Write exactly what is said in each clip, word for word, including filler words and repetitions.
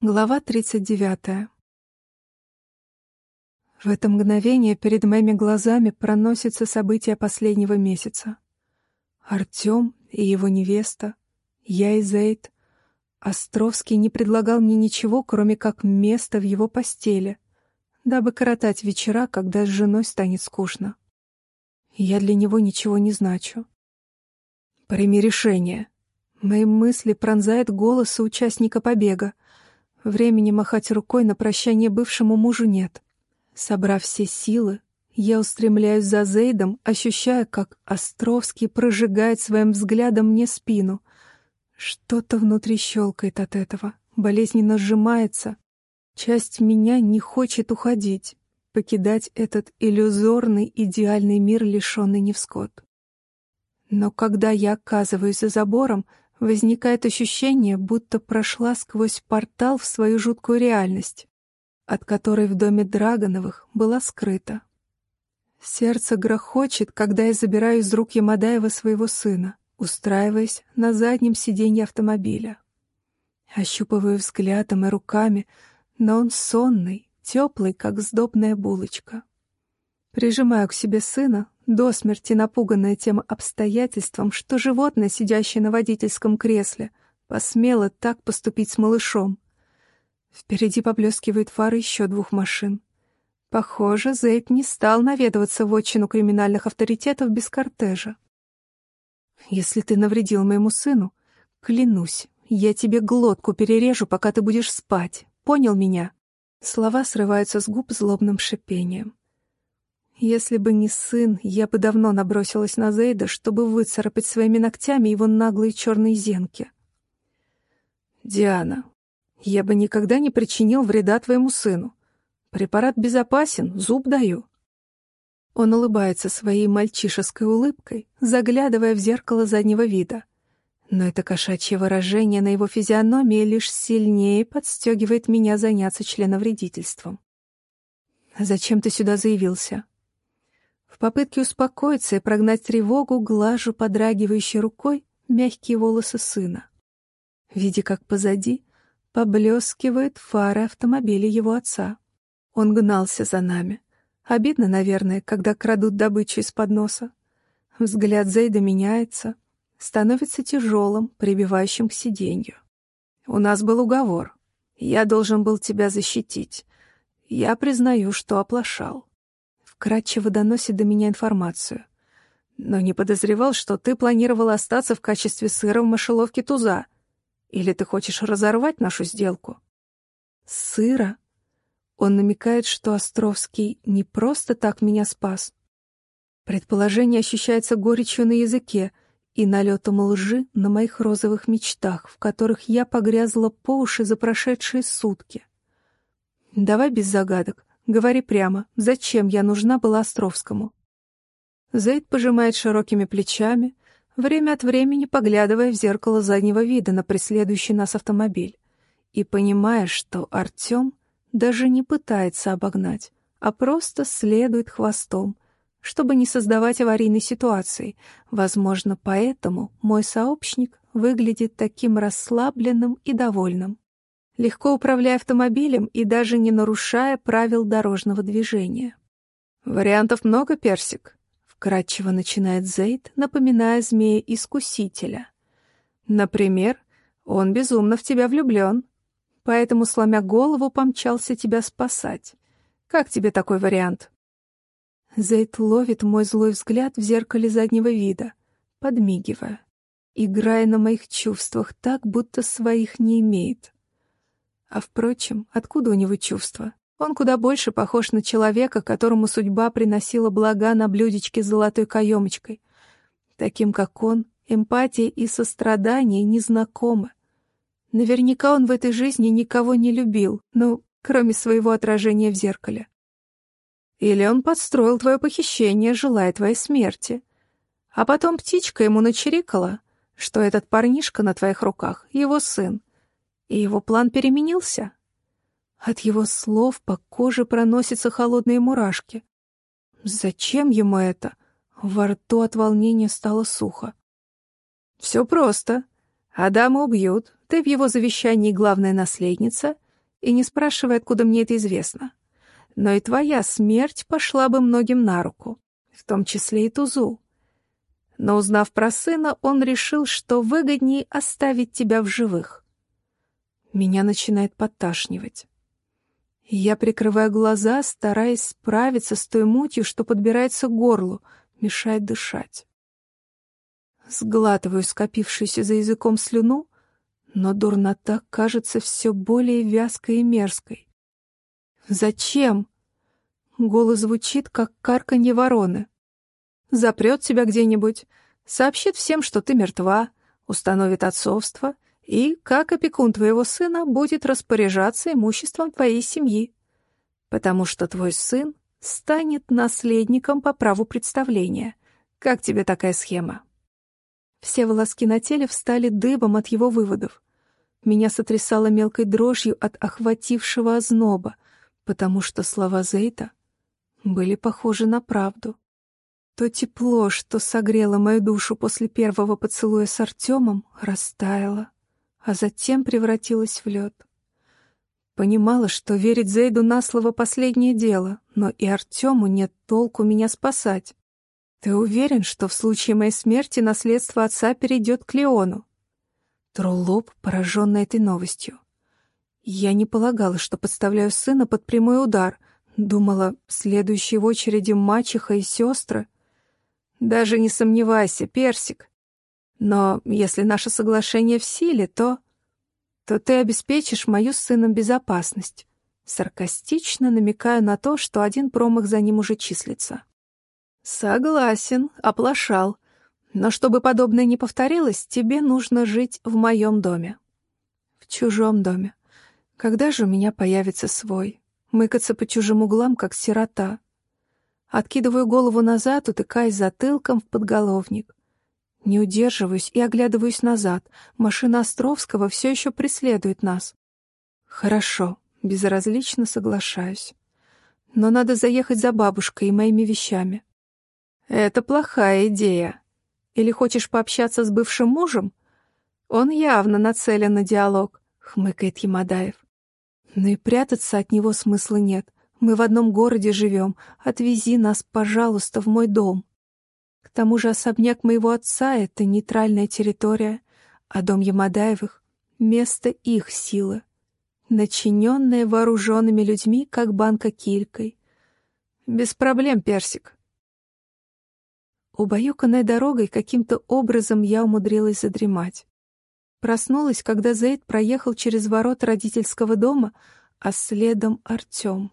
Глава тридцать девятая. В это мгновение перед моими глазами проносятся события последнего месяца. Артём и его невеста, я и Зейд. Островский не предлагал мне ничего, кроме как места в его постели, дабы коротать вечера, когда с женой станет скучно. Я для него ничего не значу. «Прими решение». Мои мысли пронзает голос участника побега. Времени махать рукой на прощание бывшему мужу нет. Собрав все силы, я устремляюсь за Зейдом, ощущая, как Островский прожигает своим взглядом мне спину. Что-то внутри щелкает от этого, болезненно сжимается. Часть меня не хочет уходить, покидать этот иллюзорный, идеальный мир, лишенный невзгод. Но когда я оказываюсь за забором, возникает ощущение, будто прошла сквозь портал в свою жуткую реальность, от которой в доме Драгоновых была скрыта. Сердце грохочет, когда я забираю из рук Ямадаева своего сына, устраиваясь на заднем сиденье автомобиля. Ощупываю взглядом и руками, но он сонный, теплый, как сдобная булочка. Прижимаю к себе сына, до смерти напуганная тем обстоятельством, что животное, сидящее на водительском кресле, посмело так поступить с малышом. Впереди поблескивают фары еще двух машин. Похоже, Зейд не стал наведываться в отчину криминальных авторитетов без кортежа. «Если ты навредил моему сыну, клянусь, я тебе глотку перережу, пока ты будешь спать. Понял меня?» Слова срываются с губ злобным шипением. Если бы не сын, я бы давно набросилась на Зейда, чтобы выцарапать своими ногтями его наглые черные зенки. «Диана, я бы никогда не причинил вреда твоему сыну. Препарат безопасен, зуб даю». Он улыбается своей мальчишеской улыбкой, заглядывая в зеркало заднего вида. Но это кошачье выражение на его физиономии лишь сильнее подстегивает меня заняться членовредительством. «Зачем ты сюда заявился?» В попытке успокоиться и прогнать тревогу глажу подрагивающей рукой мягкие волосы сына, видя, как позади поблескивают фары автомобиля его отца. Он гнался за нами. Обидно, наверное, когда крадут добычу из-под носа. Взгляд Зейда меняется, становится тяжелым, прибивающим к сиденью. «У нас был уговор. Я должен был тебя защитить. Я признаю, что оплошал». Вкратчиво доносит до меня информацию. «Но не подозревал, что ты планировала остаться в качестве сыра в мышеловке туза. Или ты хочешь разорвать нашу сделку?» «Сыра?» Он намекает, что Островский не просто так меня спас. Предположение ощущается горечью на языке и налетом лжи на моих розовых мечтах, в которых я погрязла по уши за прошедшие сутки. «Давай без загадок. Говори прямо, зачем я нужна была Островскому?» Зейд пожимает широкими плечами, время от времени поглядывая в зеркало заднего вида на преследующий нас автомобиль, и понимая, что Артём даже не пытается обогнать, а просто следует хвостом, чтобы не создавать аварийной ситуации. Возможно, поэтому мой сообщник выглядит таким расслабленным и довольным, легко управляя автомобилем и даже не нарушая правил дорожного движения. «Вариантов много, Персик?» — вкратчиво начинает Зейд, напоминая змея-искусителя. «Например, он безумно в тебя влюблен, поэтому, сломя голову, помчался тебя спасать. Как тебе такой вариант?» Зейд ловит мой злой взгляд в зеркале заднего вида, подмигивая, играя на моих чувствах так, будто своих не имеет. А впрочем, откуда у него чувства? Он куда больше похож на человека, которому судьба приносила блага на блюдечке с золотой каемочкой. Таким, как он, эмпатия и сострадание незнакомы. Наверняка он в этой жизни никого не любил, ну, кроме своего отражения в зеркале. Или он подстроил твое похищение, желая твоей смерти. А потом птичка ему начирикала, что этот парнишка на твоих руках — его сын. И его план переменился. От его слов по коже проносятся холодные мурашки. Зачем ему это? Во рту от волнения стало сухо. «Все просто. Адама убьют, ты в его завещании главная наследница, и не спрашивай, откуда мне это известно. Но и твоя смерть пошла бы многим на руку, в том числе и Тузу. Но узнав про сына, он решил, что выгоднее оставить тебя в живых. Меня начинает подташнивать. Я прикрываю глаза, стараясь справиться с той мутью, что подбирается к горлу, мешает дышать. Сглатываю скопившуюся за языком слюну, но дурнота кажется все более вязкой и мерзкой. «Зачем?» Голос звучит, как карканье вороны. «Запрет тебя где-нибудь, сообщит всем, что ты мертва, установит отцовство и, как опекун твоего сына, будет распоряжаться имуществом твоей семьи, потому что твой сын станет наследником по праву представления. Как тебе такая схема?» Все волоски на теле встали дыбом от его выводов. Меня сотрясало мелкой дрожью от охватившего озноба, потому что слова Зейта были похожи на правду. То тепло, что согрело мою душу после первого поцелуя с Артемом, растаяло, а затем превратилось в лед. Понимала, что верить Зейду на слово последнее дело, но и Артему нет толку меня спасать. «Ты уверен, что в случае моей смерти наследство отца перейдет к Леону?» Тру лоб, пораженный этой новостью. Я не полагала, что подставляю сына под прямой удар. Думала, следующие в очереди мачеха и сестры. Даже не сомневайся, Персик. Но если наше соглашение в силе, то... то ты обеспечишь мою с сыном безопасность. Саркастично намекаю на то, что один промах за ним уже числится. Согласен, оплошал. Но чтобы подобное не повторилось, тебе нужно жить в моем доме. В чужом доме. Когда же у меня появится свой? Мыкаться по чужим углам, как сирота. Откидываю голову назад, утыкаясь затылком в подголовник. Не удерживаюсь и оглядываюсь назад. Машина Островского все еще преследует нас. Хорошо, безразлично соглашаюсь. Но надо заехать за бабушкой и моими вещами. Это плохая идея. Или хочешь пообщаться с бывшим мужем? Он явно нацелен на диалог, хмыкает Ямадаев. Но и прятаться от него смысла нет. Мы в одном городе живем. Отвези нас, пожалуйста, в мой дом. К тому же особняк моего отца — это нейтральная территория, а дом Ямадаевых — место их силы, начиненное вооруженными людьми, как банка килькой. Без проблем, Персик. Убаюканная дорогой, каким-то образом я умудрилась задремать. Проснулась, когда Зейд проехал через ворота родительского дома, а следом Артем.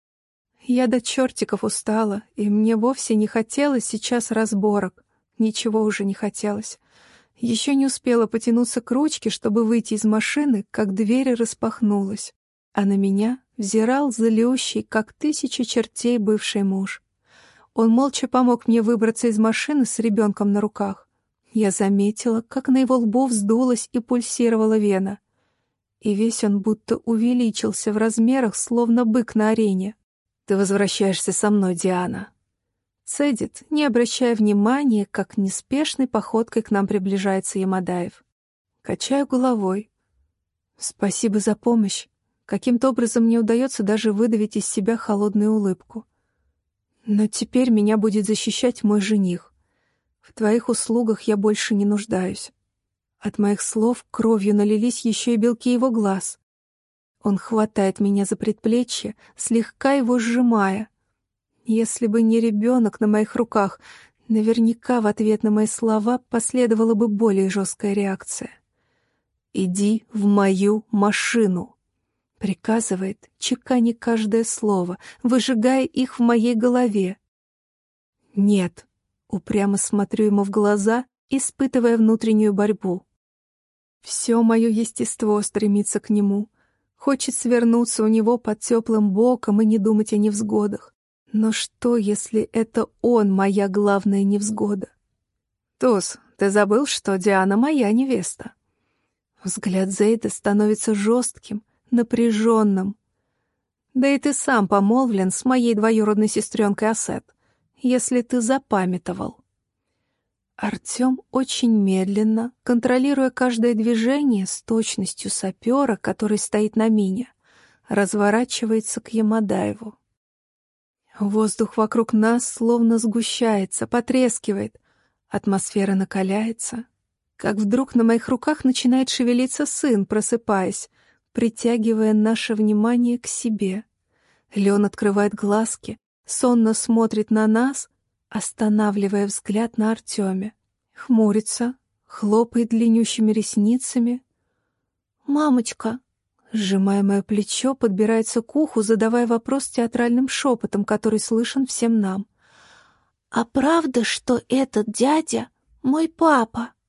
Я до чертиков устала, и мне вовсе не хотелось сейчас разборок. Ничего уже не хотелось. Еще не успела потянуться к ручке, чтобы выйти из машины, как дверь распахнулась, а на меня взирал злющий, как тысяча чертей, бывший муж. Он молча помог мне выбраться из машины с ребенком на руках. Я заметила, как на его лбу вздулась и пульсировала вена. И весь он будто увеличился в размерах, словно бык на арене. «Ты возвращаешься со мной, Диана», — цедит, не обращая внимания, как неспешной походкой к нам приближается Ямадаев. Качаю головой. Спасибо за помощь. Каким-то образом мне удается даже выдавить из себя холодную улыбку. Но теперь меня будет защищать мой жених. В твоих услугах я больше не нуждаюсь. От моих слов кровью налились еще и белки его глаз. Он хватает меня за предплечье, слегка его сжимая. Если бы не ребенок на моих руках, наверняка в ответ на мои слова последовала бы более жесткая реакция. «Иди в мою машину», — приказывает, чеканя каждое слово, выжигая их в моей голове. «Нет», — упрямо смотрю ему в глаза, испытывая внутреннюю борьбу. Все мое естество стремится к нему, хочет свернуться у него под теплым боком и не думать о невзгодах. Но что, если это он моя главная невзгода? «Туз, ты забыл, что Диана моя невеста?» Взгляд Зейда становится жестким, напряженным. «Да и ты сам помолвлен с моей двоюродной сестренкой Асет, если ты запамятовал». Артем очень медленно, контролируя каждое движение с точностью сапера, который стоит на мине, разворачивается к Ямадаеву. Воздух вокруг нас словно сгущается, потрескивает. Атмосфера накаляется. Как вдруг на моих руках начинает шевелиться сын, просыпаясь, притягивая наше внимание к себе. Леон открывает глазки, сонно смотрит на нас, останавливая взгляд на Артеме. Хмурится, хлопает длиннющими ресницами. «Мамочка!» Сжимая мое плечо, подбирается к уху, задавая вопрос театральным шепотом, который слышен всем нам. «А правда, что этот дядя мой папа?»